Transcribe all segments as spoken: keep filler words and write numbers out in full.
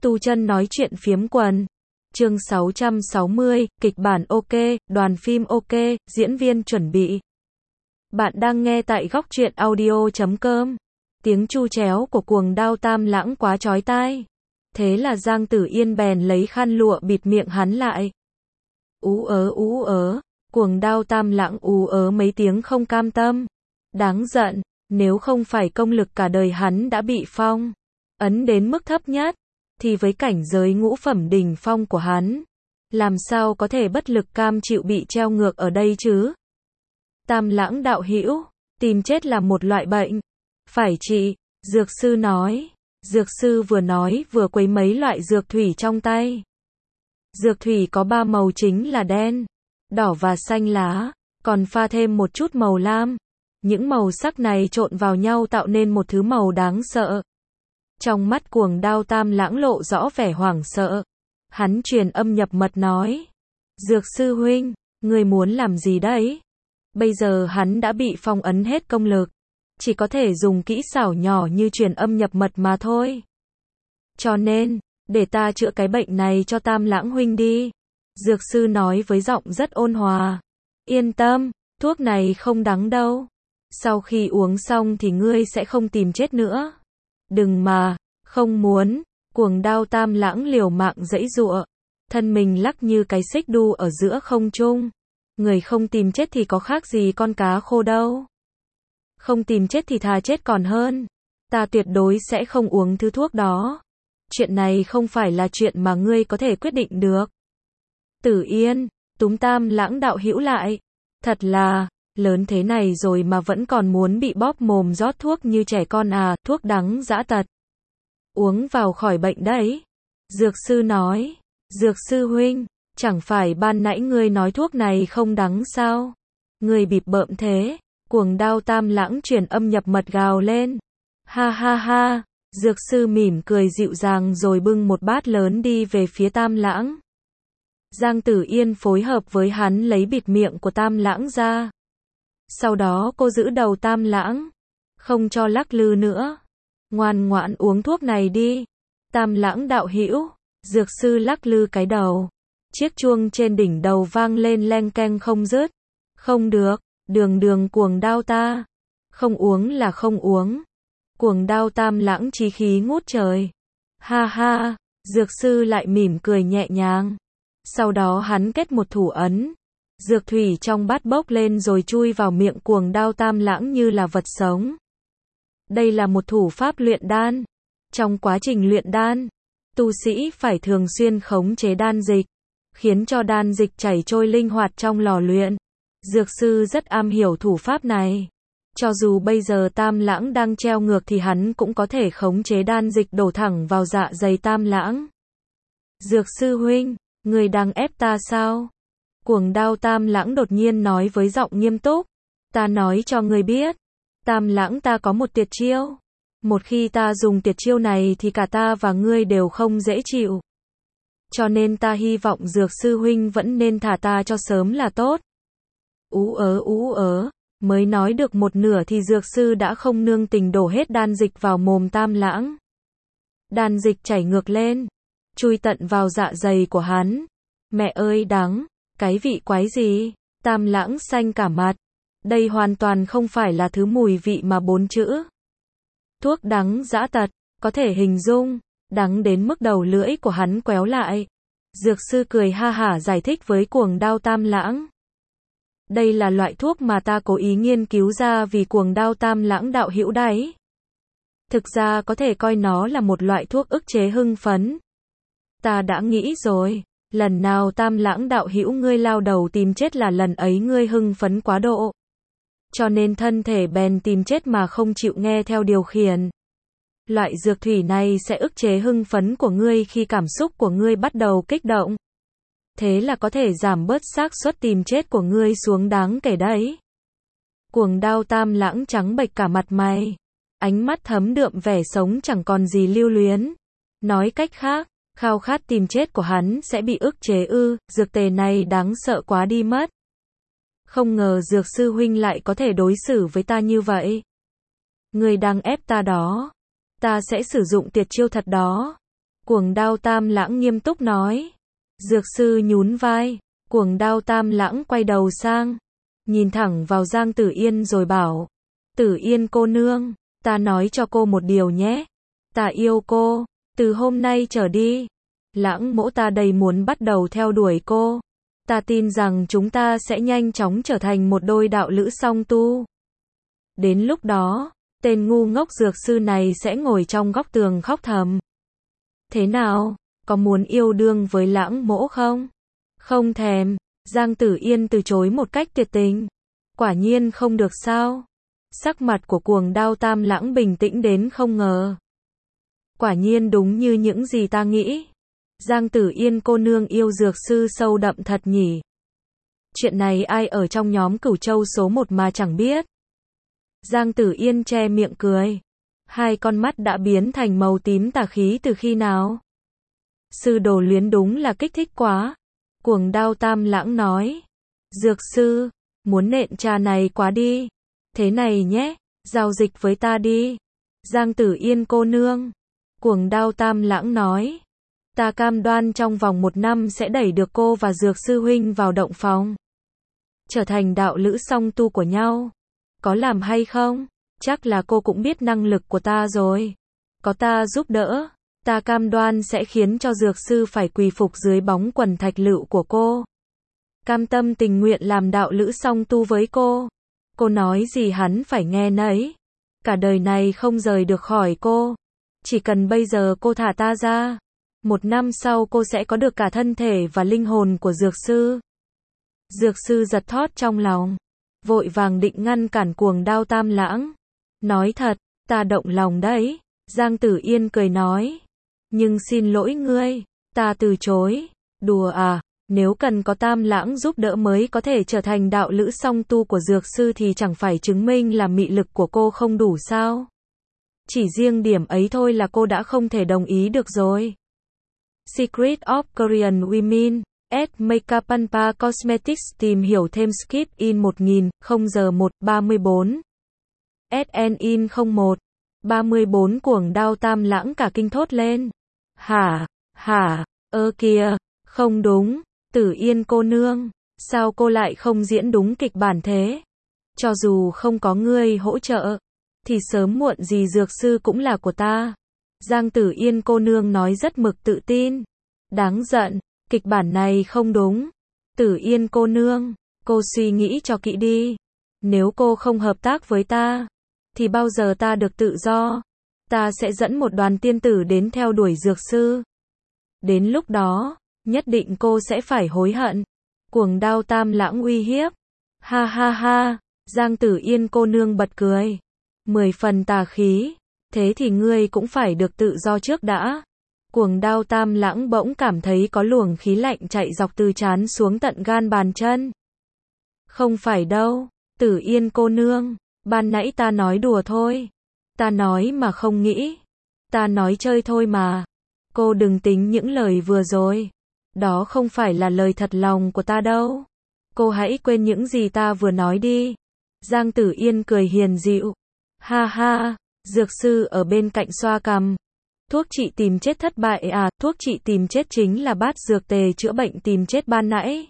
Tu chân nói chuyện phiếm quần. Chương sáu trăm sáu mươi, kịch bản ok, đoàn phim ok, diễn viên chuẩn bị. Bạn đang nghe tại góc truyện audio chấm com. Tiếng chu chéo của cuồng đao Tam Lãng quá chói tai. Thế là Giang Tử Yên bèn lấy khăn lụa bịt miệng hắn lại. Ú ớ ú ớ, cuồng đao Tam Lãng ú ớ mấy tiếng không cam tâm. Đáng giận, nếu không phải công lực cả đời hắn đã bị phong ấn đến mức thấp nhất, thì với cảnh giới ngũ phẩm đỉnh phong của hắn, làm sao có thể bất lực cam chịu bị treo ngược ở đây chứ? Tam Lãng đạo hữu, tìm chết là một loại bệnh, phải trị, dược sư nói. Dược sư vừa nói vừa quấy mấy loại dược thủy trong tay. Dược thủy có ba màu chính là đen, đỏ và xanh lá, còn pha thêm một chút màu lam. Những màu sắc này trộn vào nhau tạo nên một thứ màu đáng sợ. Trong mắt cuồng đao Tam Lãng lộ rõ vẻ hoảng sợ. Hắn truyền âm nhập mật nói. Dược sư huynh, người muốn làm gì đấy? Bây giờ hắn đã bị phong ấn hết công lực. Chỉ có thể dùng kỹ xảo nhỏ như truyền âm nhập mật mà thôi. Cho nên, để ta chữa cái bệnh này cho Tam Lãng huynh đi. Dược sư nói với giọng rất ôn hòa. Yên tâm, thuốc này không đắng đâu. Sau khi uống xong thì ngươi sẽ không tìm chết nữa. Đừng mà, không muốn. Cuồng đao Tam Lãng liều mạng giãy giụa, thân mình lắc như cái xích đu ở giữa không trung. Người không tìm chết thì có khác gì con cá khô đâu. Không tìm chết thì thà chết còn hơn. Ta tuyệt đối sẽ không uống thứ thuốc đó. Chuyện này không phải là chuyện mà ngươi có thể quyết định được. Tử Yên túm Tam Lãng đạo hữu lại. Thật là, lớn thế này rồi mà vẫn còn muốn bị bóp mồm rót thuốc như trẻ con à, thuốc đắng dã tật. Uống vào khỏi bệnh đấy. Dược sư nói. Dược sư huynh, chẳng phải ban nãy ngươi nói thuốc này không đắng sao? Ngươi bịp bợm thế. Cuồng đao Tam Lãng truyền âm nhập mật gào lên. Ha ha ha, dược sư mỉm cười dịu dàng rồi bưng một bát lớn đi về phía Tam Lãng. Giang Tử Yên phối hợp với hắn lấy bịt miệng của Tam Lãng ra. Sau đó cô giữ đầu Tam Lãng, không cho lắc lư nữa. Ngoan ngoãn uống thuốc này đi. Tam Lãng đạo hữu, dược sư lắc lư cái đầu. Chiếc chuông trên đỉnh đầu vang lên leng keng không dứt. Không được, đường đường cuồng đao ta. Không uống là không uống. Cuồng đao Tam Lãng chí khí ngút trời. Ha ha, dược sư lại mỉm cười nhẹ nhàng. Sau đó hắn kết một thủ ấn. Dược thủy trong bát bốc lên rồi chui vào miệng cuồng đao Tam Lãng như là vật sống. Đây là một thủ pháp luyện đan. Trong quá trình luyện đan, tu sĩ phải thường xuyên khống chế đan dịch, khiến cho đan dịch chảy trôi linh hoạt trong lò luyện. Dược sư rất am hiểu thủ pháp này. Cho dù bây giờ Tam Lãng đang treo ngược thì hắn cũng có thể khống chế đan dịch đổ thẳng vào dạ dày Tam Lãng. Dược sư huynh, người đang ép ta sao? Cuồng đao Tam Lãng đột nhiên nói với giọng nghiêm túc. Ta nói cho ngươi biết, Tam Lãng ta có một tuyệt chiêu. Một khi ta dùng tuyệt chiêu này thì cả ta và ngươi đều không dễ chịu. Cho nên ta hy vọng dược sư huynh vẫn nên thả ta cho sớm là tốt. Ú ớ ú ớ, mới nói được một nửa thì dược sư đã không nương tình đổ hết đan dịch vào mồm Tam Lãng. Đan dịch chảy ngược lên, chui tận vào dạ dày của hắn. Mẹ ơi đắng, cái vị quái gì? Tam Lãng xanh cả mặt. Đây hoàn toàn không phải là thứ mùi vị mà bốn chữ thuốc đắng dã tật có thể hình dung, đắng đến mức đầu lưỡi của hắn quéo lại. Dược sư cười ha hả giải thích với cuồng đao Tam Lãng. Đây là loại thuốc mà ta cố ý nghiên cứu ra vì cuồng đao Tam Lãng đạo hữu đấy. Thực ra có thể coi nó là một loại thuốc ức chế hưng phấn. Ta đã nghĩ rồi, lần nào Tam Lãng đạo hữu ngươi lao đầu tìm chết là lần ấy ngươi hưng phấn quá độ. Cho nên thân thể bèn tìm chết mà không chịu nghe theo điều khiển. Loại dược thủy này sẽ ức chế hưng phấn của ngươi khi cảm xúc của ngươi bắt đầu kích động. Thế là có thể giảm bớt xác suất tìm chết của ngươi xuống đáng kể đấy. Cuồng đao Tam Lãng trắng bệch cả mặt mày. Ánh mắt thấm đượm vẻ sống chẳng còn gì lưu luyến. Nói cách khác, khao khát tìm chết của hắn sẽ bị ức chế ư, dược tề này đáng sợ quá đi mất. Không ngờ dược sư huynh lại có thể đối xử với ta như vậy. Người đang ép ta đó. Ta sẽ sử dụng tuyệt chiêu thật đó. Cuồng Đao Tam Lãng nghiêm túc nói. Dược sư nhún vai. Cuồng Đao Tam Lãng quay đầu sang, nhìn thẳng vào Giang Tử Yên rồi bảo. Tử Yên cô nương, ta nói cho cô một điều nhé. Ta yêu cô. Từ hôm nay trở đi, Lãng mỗ ta đầy muốn bắt đầu theo đuổi cô. Ta tin rằng chúng ta sẽ nhanh chóng trở thành một đôi đạo lữ song tu. Đến lúc đó, tên ngu ngốc dược sư này sẽ ngồi trong góc tường khóc thầm. Thế nào, có muốn yêu đương với Lãng mỗ không? Không thèm. Giang Tử Yên từ chối một cách tuyệt tình. Quả nhiên không được sao? Sắc mặt của Cuồng Đao Tam Lãng bình tĩnh đến không ngờ. Quả nhiên đúng như những gì ta nghĩ. Giang Tử Yên cô nương yêu dược sư sâu đậm thật nhỉ. Chuyện này ai ở trong nhóm Cửu Châu số một mà chẳng biết. Giang Tử Yên che miệng cười. Hai con mắt đã biến thành màu tím tà khí từ khi nào? Sư đồ luyến đúng là kích thích quá. Cuồng Đao Tam Lãng nói. Dược sư, muốn nện trà này quá đi. Thế này nhé, giao dịch với ta đi. Giang Tử Yên cô nương. Cuồng Đao Tam Lãng nói. Ta cam đoan trong vòng một năm sẽ đẩy được cô và dược sư huynh vào động phòng. Trở thành đạo lữ song tu của nhau. Có làm hay không? Chắc là cô cũng biết năng lực của ta rồi. Có ta giúp đỡ, ta cam đoan sẽ khiến cho dược sư phải quỳ phục dưới bóng quần thạch lựu của cô. Cam tâm tình nguyện làm đạo lữ song tu với cô. Cô nói gì hắn phải nghe nấy. Cả đời này không rời được khỏi cô. Chỉ cần bây giờ cô thả ta ra. Một năm sau cô sẽ có được cả thân thể và linh hồn của dược sư. Dược sư giật thót trong lòng. Vội vàng định ngăn cản Cuồng Đao Tam Lãng. Nói thật, ta động lòng đấy. Giang Tử Yên cười nói. Nhưng xin lỗi ngươi, ta từ chối. Đùa à, nếu cần có Tam Lãng giúp đỡ mới có thể trở thành đạo lữ song tu của dược sư thì chẳng phải chứng minh là mị lực của cô không đủ sao? Chỉ riêng điểm ấy thôi là cô đã không thể đồng ý được rồi. Secret of Korean Women at Makeup and Spa Cosmetics tìm hiểu thêm skip in một nghìn, không giờ một, ba mươi bốn. ét en in không một, ba mươi bốn Cuồng Đao Tam Lãng cả kinh thốt lên. Hả, hả, ơ kìa, không đúng, Tử Yên cô nương, sao cô lại không diễn đúng kịch bản thế? Cho dù không có ngươi hỗ trợ, thì sớm muộn gì dược sư cũng là của ta. Giang Tử Yên cô nương nói rất mực tự tin. Đáng giận, kịch bản này không đúng. Tử Yên cô nương, cô suy nghĩ cho kỹ đi. Nếu cô không hợp tác với ta, thì bao giờ ta được tự do? Ta sẽ dẫn một đoàn tiên tử đến theo đuổi dược sư. Đến lúc đó, nhất định cô sẽ phải hối hận. Cuồng Đao Tam Lãng uy hiếp. Ha ha ha, Giang Tử Yên cô nương bật cười. Mười phần tà khí. Thế thì ngươi cũng phải được tự do trước đã. Cuồng Đao Tam Lãng bỗng cảm thấy có luồng khí lạnh chạy dọc từ trán xuống tận gan bàn chân. Không phải đâu, Tử Yên cô nương, ban nãy ta nói đùa thôi. Ta nói mà không nghĩ. Ta nói chơi thôi mà. Cô đừng tính những lời vừa rồi. Đó không phải là lời thật lòng của ta đâu. Cô hãy quên những gì ta vừa nói đi. Giang Tử Yên cười hiền dịu. Ha ha, dược sư ở bên cạnh xoa cằm. Thuốc trị tìm chết thất bại à, thuốc trị tìm chết chính là bát dược tề chữa bệnh tìm chết ban nãy.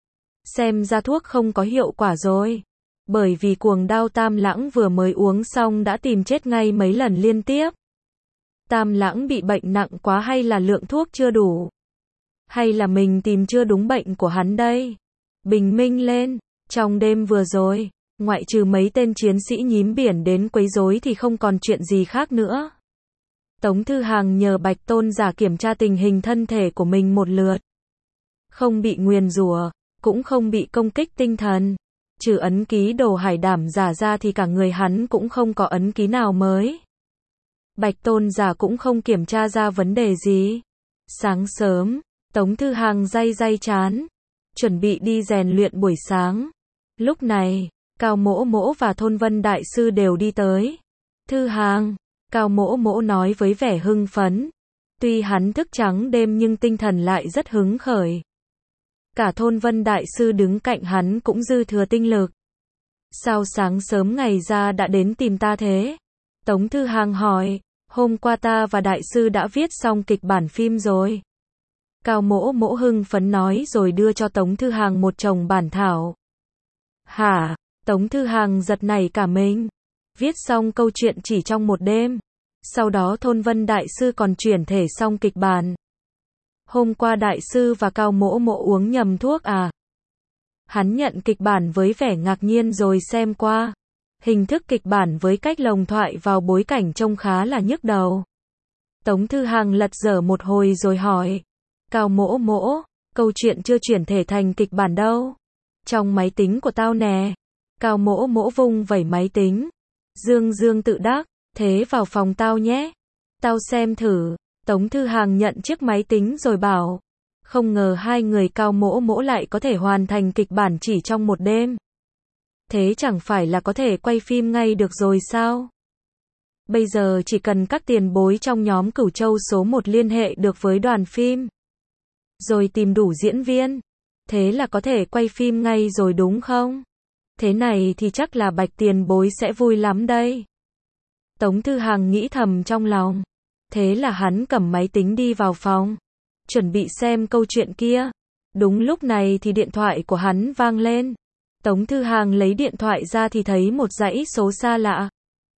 Xem ra thuốc không có hiệu quả rồi. Bởi vì Cuồng Đao Tam Lãng vừa mới uống xong đã tìm chết ngay mấy lần liên tiếp. Tam Lãng bị bệnh nặng quá hay là lượng thuốc chưa đủ? Hay là mình tìm chưa đúng bệnh của hắn đây? Bình minh lên, trong đêm vừa rồi, ngoại trừ mấy tên chiến sĩ nhím biển đến quấy rối thì không còn chuyện gì khác nữa. Tống Thư Hàng nhờ Bạch Tôn giả kiểm tra tình hình thân thể của mình một lượt. Không bị nguyền rủa, cũng không bị công kích tinh thần. Trừ ấn ký đồ hải đảm giả ra thì cả người hắn cũng không có ấn ký nào mới. Bạch Tôn giả cũng không kiểm tra ra vấn đề gì. Sáng sớm, Tống Thư Hàng day day chán, chuẩn bị đi rèn luyện buổi sáng. Lúc này, Cao Mỗ Mỗ và Thôn Vân Đại Sư đều đi tới. Thư Hàng, Cao Mỗ Mỗ nói với vẻ hưng phấn. Tuy hắn thức trắng đêm nhưng tinh thần lại rất hứng khởi. Cả Thôn Vân Đại Sư đứng cạnh hắn cũng dư thừa tinh lực. Sao sáng sớm ngày ra đã đến tìm ta thế? Tống Thư Hàng hỏi. Hôm qua ta và đại sư đã viết xong kịch bản phim rồi. Cao Mỗ Mỗ hưng phấn nói rồi đưa cho Tống Thư Hàng một chồng bản thảo. Hả? Tống Thư Hàng giật nảy cả mình. Viết xong câu chuyện chỉ trong một đêm. Sau đó Thôn Vân đại sư còn chuyển thể xong kịch bản. Hôm qua đại sư và Cao Mỗ Mỗ uống nhầm thuốc à? Hắn nhận kịch bản với vẻ ngạc nhiên rồi xem qua. Hình thức kịch bản với cách lồng thoại vào bối cảnh trông khá là nhức đầu. Tống Thư Hàng lật dở một hồi rồi hỏi. Cao Mỗ Mỗ, câu chuyện chưa chuyển thể thành kịch bản đâu. Trong máy tính của tao nè. Cao Mỗ Mỗ vung vẩy máy tính. Dương dương tự đắc, thế vào phòng tao nhé. Tao xem thử. Tống Thư Hàng nhận chiếc máy tính rồi bảo. Không ngờ hai người Cao Mỗ Mỗ lại có thể hoàn thành kịch bản chỉ trong một đêm. Thế chẳng phải là có thể quay phim ngay được rồi sao? Bây giờ chỉ cần các tiền bối trong nhóm Cửu Châu số một liên hệ được với đoàn phim. Rồi tìm đủ diễn viên. Thế là có thể quay phim ngay rồi đúng không? Thế này thì chắc là Bạch tiền bối sẽ vui lắm đây. Tống Thư Hàng nghĩ thầm trong lòng. Thế là hắn cầm máy tính đi vào phòng. Chuẩn bị xem câu chuyện kia. Đúng lúc này thì điện thoại của hắn vang lên. Tống Thư Hàng lấy điện thoại ra thì thấy một dãy số xa lạ.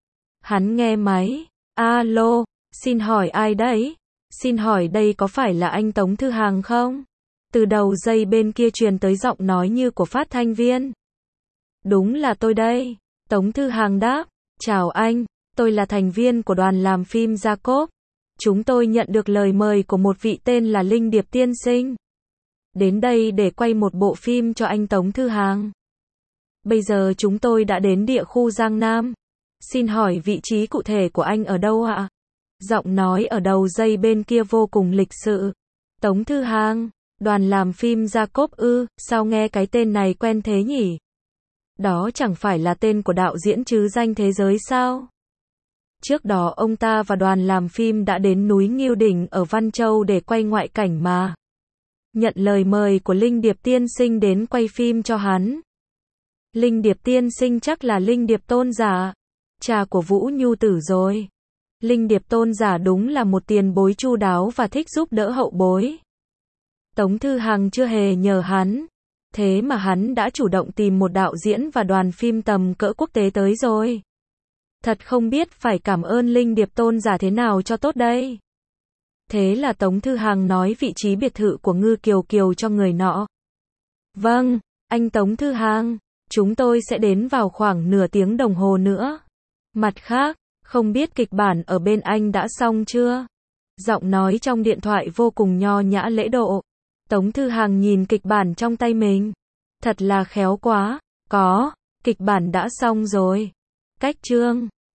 Hắn nghe máy. Alo, xin hỏi ai đấy? Xin hỏi đây có phải là anh Tống Thư Hàng không? Từ đầu dây bên kia truyền tới giọng nói như của phát thanh viên. Đúng là tôi đây. Tống Thư Hàng đáp. Chào anh, tôi là thành viên của đoàn làm phim Jacob. Chúng tôi nhận được lời mời của một vị tên là Linh Điệp tiên sinh. Đến đây để quay một bộ phim cho anh Tống Thư Hàng. Bây giờ chúng tôi đã đến địa khu Giang Nam. Xin hỏi vị trí cụ thể của anh ở đâu ạ? Giọng nói ở đầu dây bên kia vô cùng lịch sự. Tống Thư Hàng, đoàn làm phim Jacob ư, sao nghe cái tên này quen thế nhỉ? Đó chẳng phải là tên của đạo diễn chứ danh thế giới sao? Trước đó ông ta và đoàn làm phim đã đến núi Ngưu Đỉnh ở Văn Châu để quay ngoại cảnh mà. Nhận lời mời của Linh Điệp tiên sinh đến quay phim cho hắn. Linh Điệp tiên sinh chắc là Linh Điệp tôn giả, cha của Vũ Nhu Tử rồi. Linh Điệp tôn giả đúng là một tiền bối chu đáo và thích giúp đỡ hậu bối. Tống Thư Hàng chưa hề nhờ hắn. Thế mà hắn đã chủ động tìm một đạo diễn và đoàn phim tầm cỡ quốc tế tới rồi. Thật không biết phải cảm ơn Linh Điệp tôn giả thế nào cho tốt đây. Thế là Tống Thư Hàng nói vị trí biệt thự của Ngư Kiều Kiều cho người nọ. Vâng, anh Tống Thư Hàng, chúng tôi sẽ đến vào khoảng nửa tiếng đồng hồ nữa. Mặt khác, không biết kịch bản ở bên anh đã xong chưa? Giọng nói trong điện thoại vô cùng nho nhã lễ độ. Tống Thư Hàng nhìn kịch bản trong tay mình. Thật là khéo quá. Có, kịch bản đã xong rồi. Cách chương